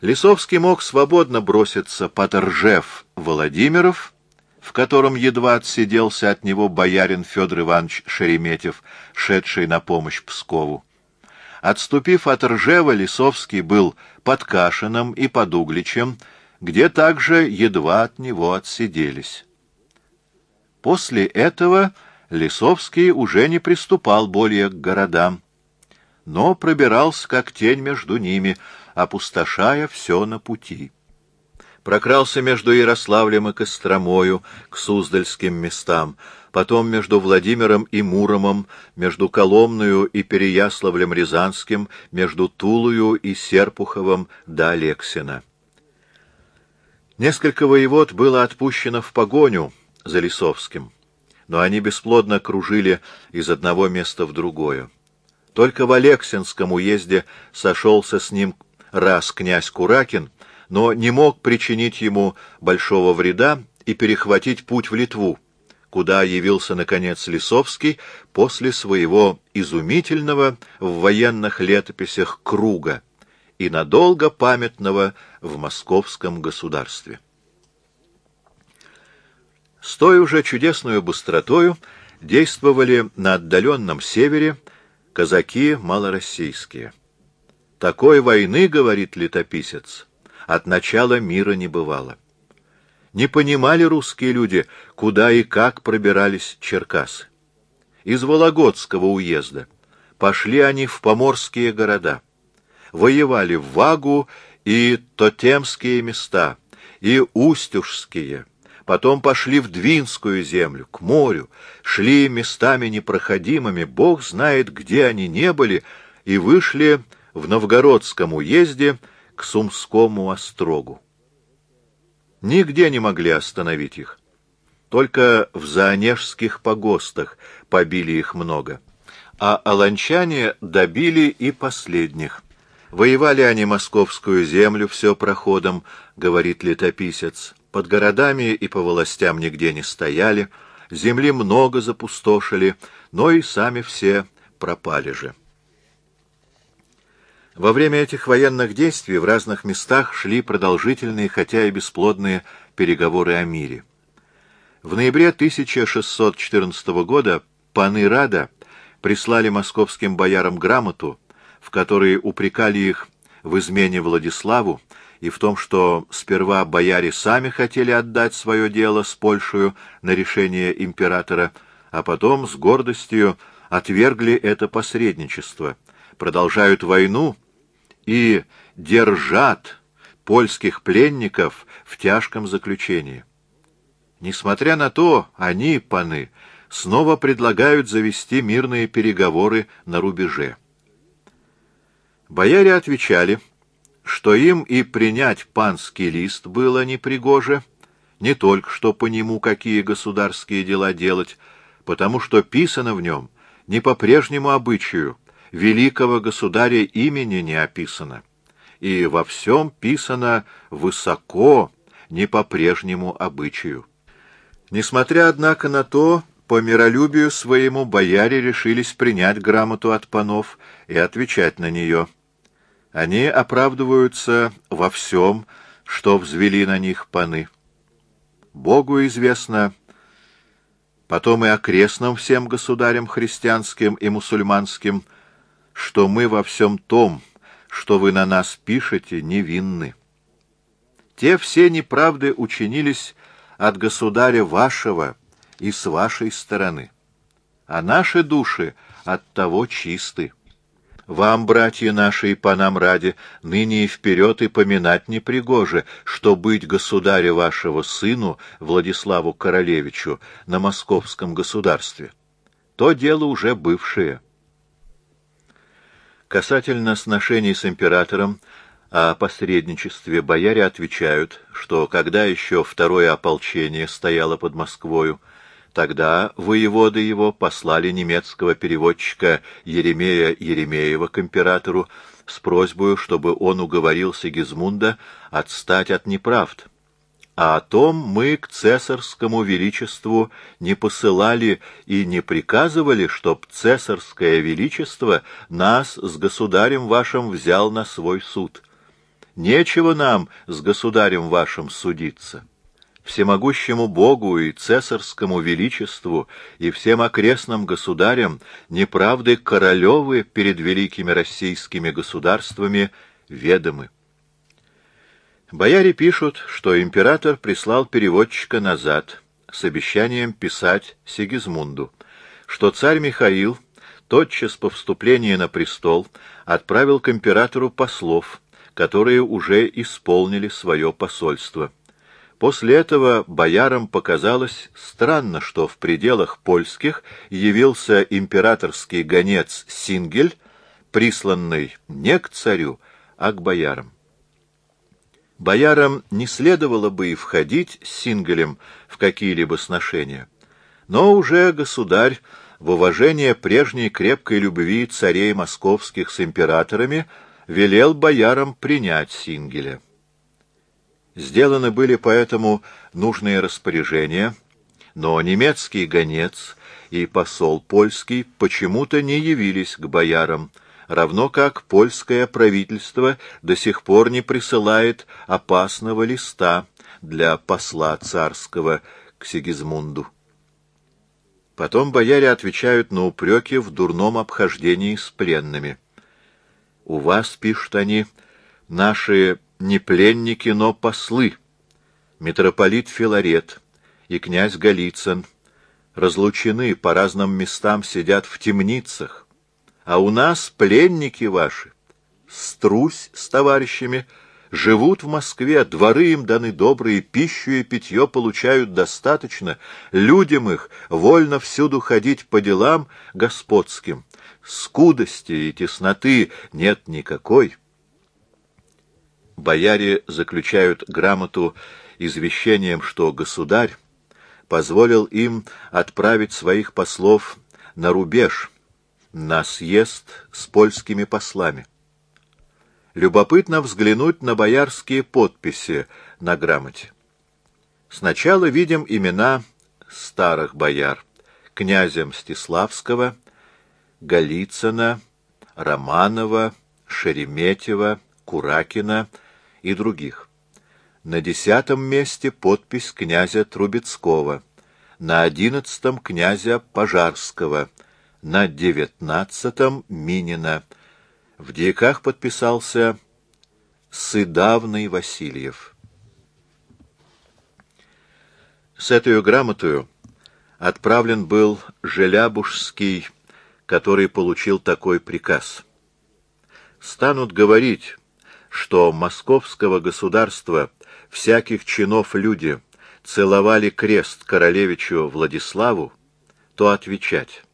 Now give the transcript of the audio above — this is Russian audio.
Лисовский мог свободно броситься под Ржев Владимиров, в котором едва отсиделся от него боярин Федор Иванович Шереметьев, шедший на помощь Пскову. Отступив от Ржева, Лисовский был под Кашином и под Угличем, где также едва от него отсиделись. После этого Лисовский уже не приступал более к городам, но пробирался как тень между ними, опустошая все на пути. Прокрался между Ярославлем и Костромою к Суздальским местам, потом между Владимиром и Муромом, между Коломною и Переяславлем-Рязанским, между Тулою и Серпуховым до Алексина. Несколько воевод было отпущено в погоню за Лисовским, но они бесплодно кружили из одного места в другое. Только в Алексинском уезде сошелся с ним раз князь Куракин, но не мог причинить ему большого вреда и перехватить путь в Литву, куда явился, наконец, Лисовский после своего изумительного в военных летописях круга и надолго памятного в московском государстве. С той уже чудесной быстротою действовали на отдаленном севере казаки малороссийские. Такой войны, говорит летописец, от начала мира не бывало. Не понимали русские люди, куда и как пробирались черкасы. Из Вологодского уезда пошли они в поморские города, воевали в Вагу и Тотемские места, и Устюжские, потом пошли в Двинскую землю, к морю, шли местами непроходимыми, Бог знает, где они не были, и вышли в Новгородском уезде к Сумскому острогу. Нигде не могли остановить их. Только в Заонежских погостах побили их много. А аланчане добили и последних. Воевали они московскую землю все проходом, говорит летописец. Под городами и по властям нигде не стояли, земли много запустошили, но и сами все пропали же. Во время этих военных действий в разных местах шли продолжительные, хотя и бесплодные, переговоры о мире. В ноябре 1614 года паны Рада прислали московским боярам грамоту, в которой упрекали их в измене Владиславу и в том, что сперва бояре сами хотели отдать свое дело с Польшею на решение императора, а потом с гордостью отвергли это посредничество, продолжают войну и держат польских пленников в тяжком заключении. Несмотря на то, они, паны, снова предлагают завести мирные переговоры на рубеже. Бояре отвечали, что им и принять панский лист было непригоже, не только что по нему какие государские дела делать, потому что писано в нем не по прежнему обычаю, великого государя имени не описано, и во всем писано высоко, не по прежнему обычаю. Несмотря, однако, на то, по миролюбию своему бояре решились принять грамоту от панов и отвечать на нее. Они оправдываются во всем, что взвели на них паны. Богу известно, потом и окрестным всем государям христианским и мусульманским, что мы во всем том, что вы на нас пишете, невинны. Те все неправды учинились от государя вашего и с вашей стороны, а наши души от того чисты. Вам, братья наши, и панам ради, ныне и вперед и поминать непригоже, что быть государя вашего сыну, Владиславу Королевичу, на московском государстве. То дело уже бывшее. Касательно сношений с императором о посредничестве бояре отвечают, что когда еще второе ополчение стояло под Москвою, тогда воеводы его послали немецкого переводчика Еремея Еремеева к императору с просьбой, чтобы он уговорил Сигизмунда отстать от неправд. А о том мы к цесарскому величеству не посылали и не приказывали, чтоб цесарское величество нас с государем вашим взял на свой суд. Нечего нам с государем вашим судиться. Всемогущему Богу и цесарскому величеству и всем окрестным государям неправды королевы перед великими российскими государствами ведомы. Бояре пишут, что император прислал переводчика назад с обещанием писать Сигизмунду, что царь Михаил тотчас по вступлении на престол отправил к императору послов, которые уже исполнили свое посольство. После этого боярам показалось странно, что в пределах польских явился императорский гонец Сингель, присланный не к царю, а к боярам. Боярам не следовало бы и входить с Сингелем в какие-либо сношения, но уже государь в уважение прежней крепкой любви царей московских с императорами велел боярам принять Сингеля. Сделаны были поэтому нужные распоряжения, но немецкий гонец и посол польский почему-то не явились к боярам, равно как польское правительство до сих пор не присылает опасного листа для посла царского к Сигизмунду. Потом бояре отвечают на упреки в дурном обхождении с пленными. «У вас, — пишут они, — наши не пленники, но послы, митрополит Филарет и князь Голицын, разлучены, по разным местам сидят в темницах, а у нас пленники ваши, Струсь с товарищами, живут в Москве, дворы им даны добрые, пищу и питье получают достаточно, людям их вольно всюду ходить по делам господским, скудости и тесноты нет никакой». Бояре заключают грамоту извещением, что государь позволил им отправить своих послов на рубеж, на съезд с польскими послами. Любопытно взглянуть на боярские подписи на грамоте. Сначала видим имена старых бояр: князя Мстиславского, Голицына, Романова, Шереметьева, Куракина и других. На 10-м месте подпись князя Трубецкого, на 11-м князя Пожарского, на 19-м Минина. В дьяках подписался Сыдавный Васильев. С этой грамотою отправлен был Желябужский, который получил такой приказ: станут говорить, что московского государства всяких чинов люди целовали крест королевичу Владиславу, то отвечать: